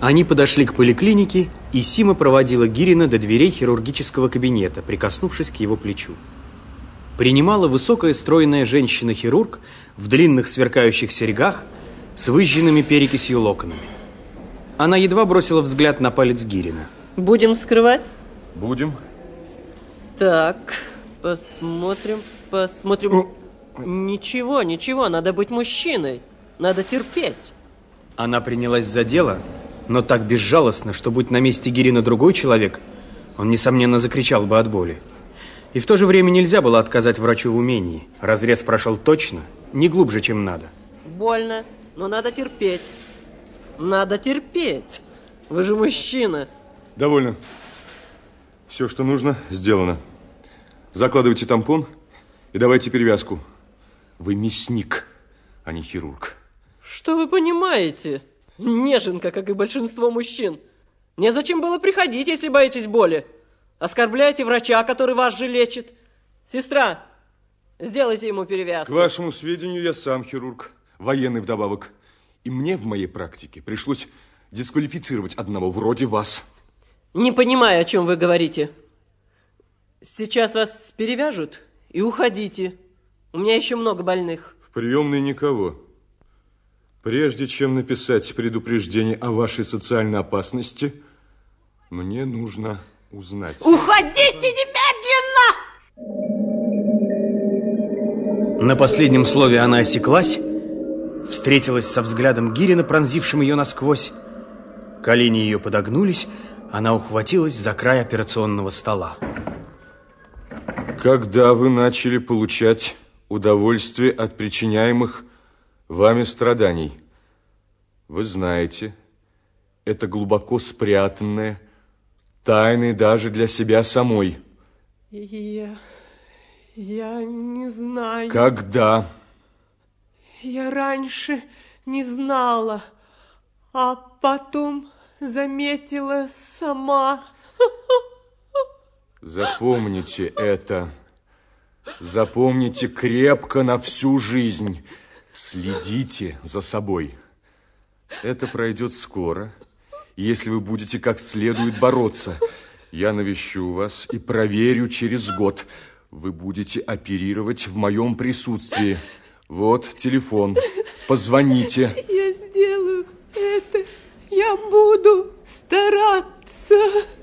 Они подошли к поликлинике, и Сима проводила Гирина до дверей хирургического кабинета, прикоснувшись к его плечу. Принимала высокая стройная женщина-хирург в длинных сверкающих серьгах с выжженными перекисью локонами. Она едва бросила взгляд на палец Гирина. Будем скрывать? Будем. Так, посмотрим. Ничего, надо быть мужчиной. Надо терпеть. Она принялась за дело, но так безжалостно, что, будь на месте Гирина другой человек, он, несомненно, закричал бы от боли. И в то же время нельзя было отказать врачу в умении. Разрез прошел точно, не глубже, чем надо. Больно, но надо терпеть. Надо терпеть. Вы же мужчина. Довольно. Все, что нужно, сделано. Закладывайте тампон и давайте перевязку. Вы мясник, а не хирург. Что вы понимаете? Неженка, как и большинство мужчин. Незачем было приходить, если боитесь боли. Оскорбляете врача, который вас же лечит. Сестра, сделайте ему перевязку. К вашему сведению, я сам хирург, военный вдобавок. И мне в моей практике пришлось дисквалифицировать одного вроде вас. Не понимаю, о чем вы говорите. Сейчас вас перевяжут и уходите. У меня еще много больных. В приемной никого. Прежде чем написать предупреждение о вашей социальной опасности, мне нужно узнать. Уходите немедленно! На последнем слове она осеклась, встретилась со взглядом Гирина, пронзившим ее насквозь. Колени ее подогнулись, она ухватилась за край операционного стола. Когда вы начали получать удовольствие от причиняемых вами страданий? Вы знаете, это глубоко спрятанное, тайное даже для себя самой. Я не знаю. Когда? Я раньше не знала, а потом заметила сама. Запомните это. Запомните крепко на всю жизнь. Следите за собой. Это пройдет скоро, если вы будете как следует бороться. Я навещу вас и проверю через год. Вы будете оперировать в моем присутствии. Вот телефон. Позвоните. Я сделаю это. Я буду стараться.